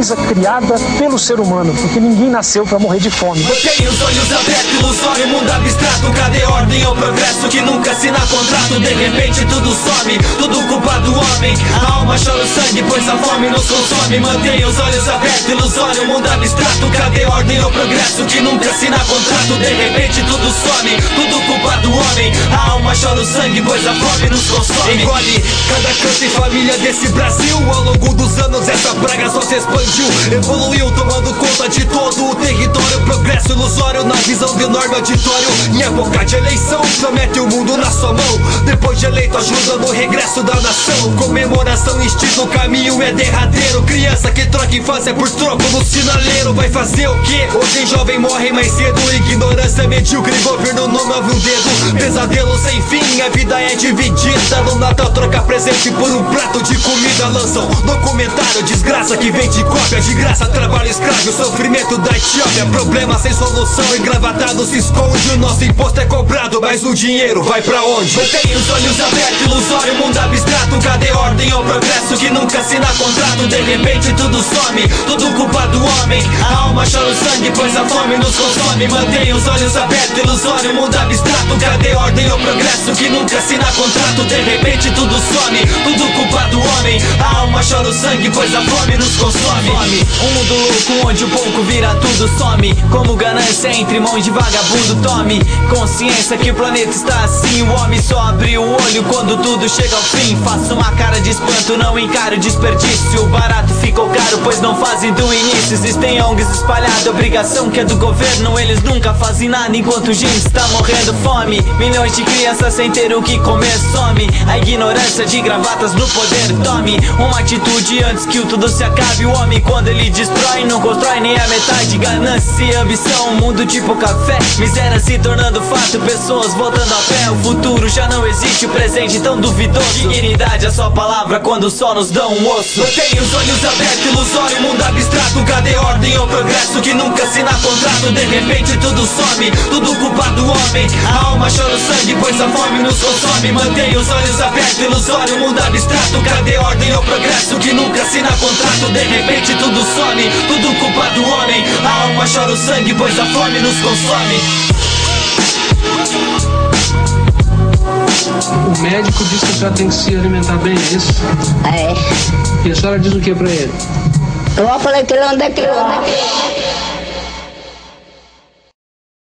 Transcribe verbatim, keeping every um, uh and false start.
coisa criada pelo ser humano, porque ninguém nasceu para morrer de fome. Mantenha os olhos abertos, ilusório, mundo abstrato. Cadê ordem ou progresso que nunca assina contrato? De repente tudo some, tudo culpa do homem. A alma chora o sangue, pois a fome nos consome. Mantenha os olhos abertos, ilusório, mundo abstrato. Cadê ordem ou progresso que nunca assina contrato? De repente tudo some, tudo culpa do homem. A alma chora o sangue, pois a fome nos consome. Engole cada canto e família desse Brasil. Ao longo dos anos essa praga só se expandiu, evoluiu tomando conta de todo o território. Progresso ilusório na visão do enorme auditório. Em época de eleição promete o mundo na sua mão. Depois de eleito ajuda no regresso da nação. Comemoração, instinto, o caminho é derradeiro. Criança que troca infância por troco no sinaleiro. Vai fazer o quê? Hoje jovem morre mais cedo. Ignorância medíocre, governo não move um dedo. Pesadelo sem fim, a vida é dividida. No Natal troca presente por um prato de comida. Lançam documentário, desgraça que vem de cópia. De graça, trabalho escravo, sofrimento da Etiópia. Problema sem solução, engravatado se esconde. O nosso imposto é cobrado, mas o dinheiro vai pra onde? Mantenha os olhos abertos, ilusório, mundo abstrato. Cadê ordem ou progresso que nunca assina contrato? De repente tudo some, tudo culpa do homem. A alma chora o sangue, pois a fome nos consome. Mantenha os olhos abertos, ilusório, mundo abstrato. Cadê ordem ou progresso que nunca assina contrato? De repente tudo some, tudo culpa do homem. A alma chora o sangue, pois a fome nos consome. Um mundo louco onde o pouco vira tudo some. Como ganância entre mãos de vagabundo. Tome consciência que o planeta está assim. O homem só abre o olho quando tudo chega ao fim. Faço uma cara de espanto, não encaro desperdício. O barato ficou caro, pois não fazem do início. Existem O N Gs espalhadas, obrigação que é do governo. Eles nunca fazem nada enquanto gente está morrendo fome. Milhões de crianças sem ter o que comer some. A ignorância de gravatas no poder. Tome uma atitude antes que o tudo se acabe. O homem quando ele destrói não constrói nem a metade. Ganância e ambição, um mundo tipo café. Miséria se tornando fato, pessoas voltando a pé. O futuro já não existe, o presente tão duvidoso. Dignidade é só palavra quando só nos dão um osso. Mantenha os olhos abertos, ilusório, mundo abstrato. Cadê ordem ou progresso que nunca assina contrato? De repente tudo some, tudo culpa do homem. A alma chora o sangue, pois a fome nos consome. Mantenha os olhos abertos, ilusório, mundo abstrato. Cadê ordem ou progresso que nunca assina contrato? De repente tudo some, tudo culpa do homem. A alma chora o sangue, pois a fome nos consome. O médico disse que a senhora tem que se alimentar bem, é isso? É. E a senhora diz o que pra ele? Eu falei que ele anda aqui, anda aqui.